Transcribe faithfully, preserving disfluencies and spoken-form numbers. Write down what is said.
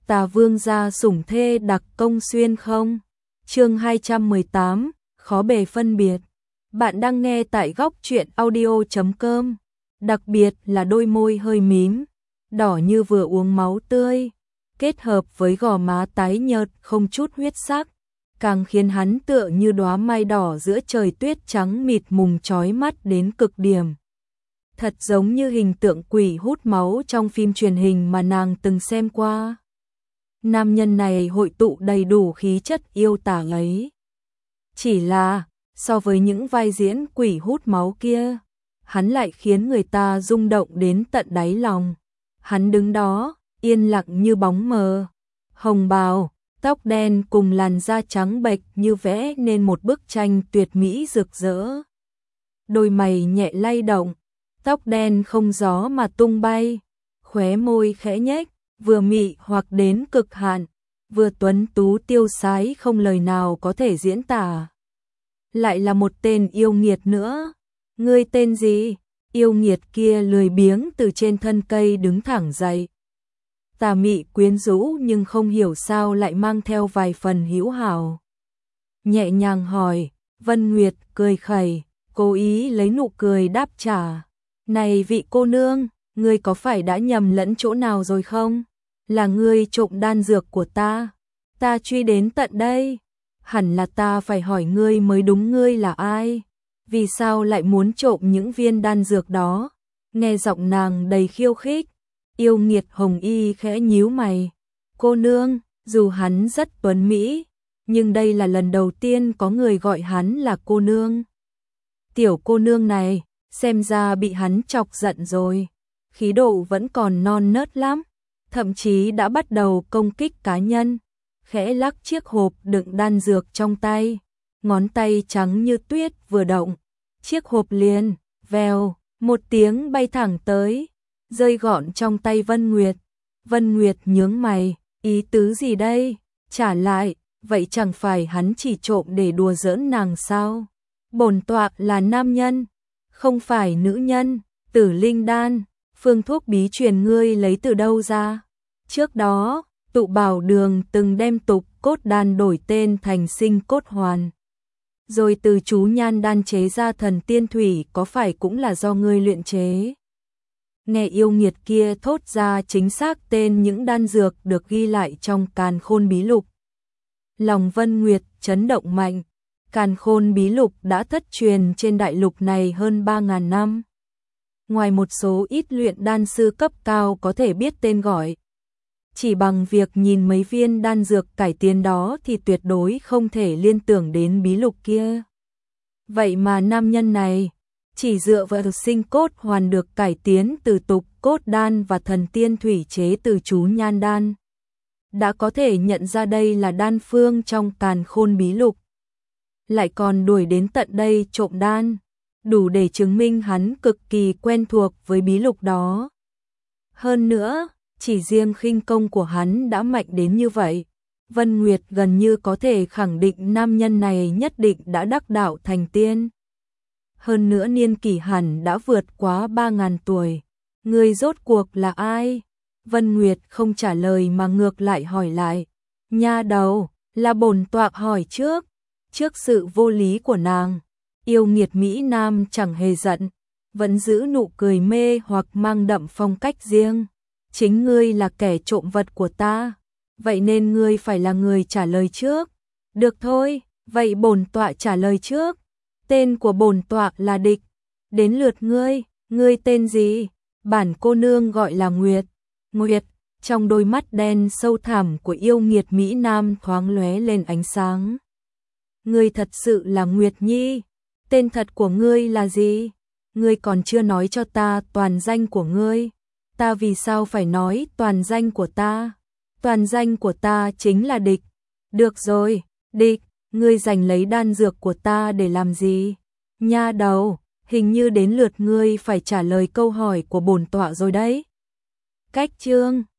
Tà vương gia sủng thê đặc công xuyên không? Chương hai trăm mười tám, khó bề phân biệt. Bạn đang nghe tại góc truyện audio chấm com. Đặc biệt là đôi môi hơi mím, đỏ như vừa uống máu tươi, kết hợp với gò má tái nhợt không chút huyết sắc, càng khiến hắn tựa như đóa mai đỏ giữa trời tuyết trắng mịt mùng chói mắt đến cực điểm. Thật giống như hình tượng quỷ hút máu trong phim truyền hình mà nàng từng xem qua. Nam nhân này hội tụ đầy đủ khí chất yêu tả ấy. Chỉ là, so với những vai diễn quỷ hút máu kia, hắn lại khiến người ta rung động đến tận đáy lòng. Hắn đứng đó, yên lặng như bóng mờ, hồng bào, tóc đen cùng làn da trắng bệch như vẽ nên một bức tranh tuyệt mỹ rực rỡ. Đôi mày nhẹ lay động, tóc đen không gió mà tung bay, khóe môi khẽ nhếch, vừa mị hoặc đến cực hạn, vừa tuấn tú tiêu sái không lời nào có thể diễn tả. Lại là một tên yêu nghiệt nữa. Ngươi tên gì? Yêu nghiệt kia lười biếng từ trên thân cây đứng thẳng dậy. Tà mị quyến rũ nhưng không hiểu sao lại mang theo vài phần hữu hảo. Nhẹ nhàng hỏi, Vân Nguyệt cười khẩy, cố ý lấy nụ cười đáp trả. Này vị cô nương, ngươi có phải đã nhầm lẫn chỗ nào rồi không? Là ngươi trộm đan dược của ta. Ta truy đến tận đây. Hẳn là ta phải hỏi ngươi mới đúng, ngươi là ai? Vì sao lại muốn trộm những viên đan dược đó? Nghe giọng nàng đầy khiêu khích, yêu nghiệt hồng y khẽ nhíu mày. Cô nương, dù hắn rất tuấn mỹ, nhưng đây là lần đầu tiên có người gọi hắn là cô nương. Tiểu cô nương này, xem ra bị hắn chọc giận rồi. Khí độ vẫn còn non nớt lắm, thậm chí đã bắt đầu công kích cá nhân. Khẽ lắc chiếc hộp đựng đan dược trong tay, ngón tay trắng như tuyết vừa động, chiếc hộp liền, vèo, một tiếng bay thẳng tới, rơi gọn trong tay Vân Nguyệt. Vân Nguyệt nhướng mày, ý tứ gì đây? Trả lại, vậy chẳng phải hắn chỉ trộm để đùa giỡn nàng sao? Bổn tọa là nam nhân, không phải nữ nhân. Tử linh đan, phương thuốc bí truyền ngươi lấy từ đâu ra? Trước đó, Tụ Bảo Đường từng đem tục cốt đan đổi tên thành sinh cốt hoàn. Rồi từ chú nhan đan chế ra thần tiên thủy, có phải cũng là do ngươi luyện chế? Nghe yêu nghiệt kia thốt ra chính xác tên những đan dược được ghi lại trong Càn Khôn Bí Lục. Lòng Vân Nguyệt chấn động mạnh. Càn Khôn Bí Lục đã thất truyền trên đại lục này hơn ba ngàn năm. Ngoài một số ít luyện đan sư cấp cao có thể biết tên gọi, chỉ bằng việc nhìn mấy viên đan dược cải tiến đó thì tuyệt đối không thể liên tưởng đến bí lục kia. Vậy mà nam nhân này, chỉ dựa vào sinh cốt hoàn được cải tiến từ tục cốt đan và thần tiên thủy chế từ chú nhan đan, đã có thể nhận ra đây là đan phương trong Càn Khôn Bí Lục. Lại còn đuổi đến tận đây trộm đan, đủ để chứng minh hắn cực kỳ quen thuộc với bí lục đó. Hơn nữa, chỉ riêng khinh công của hắn đã mạnh đến như vậy, Vân Nguyệt gần như có thể khẳng định nam nhân này nhất định đã đắc đạo thành tiên. Hơn nữa niên kỷ hẳn đã vượt quá ba ngàn tuổi. Người rốt cuộc là ai? Vân Nguyệt không trả lời mà ngược lại hỏi lại. Nha đầu, là bổn tọa hỏi trước. Trước sự vô lý của nàng, yêu nghiệt Mỹ Nam chẳng hề giận, vẫn giữ nụ cười mê hoặc mang đậm phong cách riêng. Chính ngươi là kẻ trộm vật của ta, vậy nên ngươi phải là người trả lời trước. Được thôi, vậy bổn tọa trả lời trước. Tên của bổn tọa là Địch. Đến lượt ngươi, ngươi tên gì? Bản cô nương gọi là Nguyệt. Nguyệt, trong đôi mắt đen sâu thẳm của yêu nghiệt Mỹ Nam thoáng lóe lên ánh sáng. Ngươi thật sự là Nguyệt Nhi? Tên thật của ngươi là gì? Ngươi còn chưa nói cho ta toàn danh của ngươi. Ta vì sao phải nói toàn danh của ta? Toàn danh của ta chính là Địch. Được rồi, Địch, ngươi giành lấy đan dược của ta để làm gì? Nha đầu, hình như đến lượt ngươi phải trả lời câu hỏi của bổn tọa rồi đấy. Cách chương